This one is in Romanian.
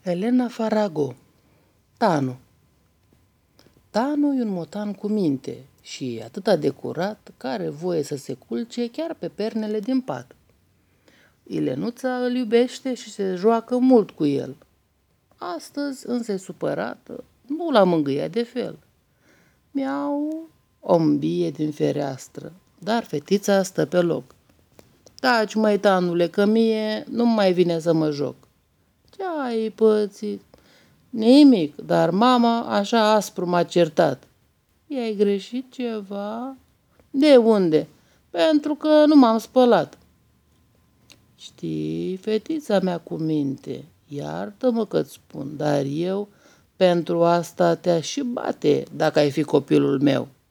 Elena Farago. Tanu. Tanu e un motan cu minte și atâta de curat că are voie să se culce chiar pe pernele din pat. Ilenuța îl iubește și se joacă mult cu el. Astăzi însă e supărată, nu l-a mângâiat de fel. Miau, o îmbie din fereastră, dar fetița stă pe loc. Taci, măi, Tanule, că mie nu mai vine să mă joc. Ce-ai pățit? Nimic, dar mama așa aspru m-a certat. I-ai greșit ceva? De unde? Pentru că nu m-am spălat. Știi, fetița mea cu minte, iartă-mă că-ți spun, dar eu pentru asta te-aș și bate dacă ai fi copilul meu.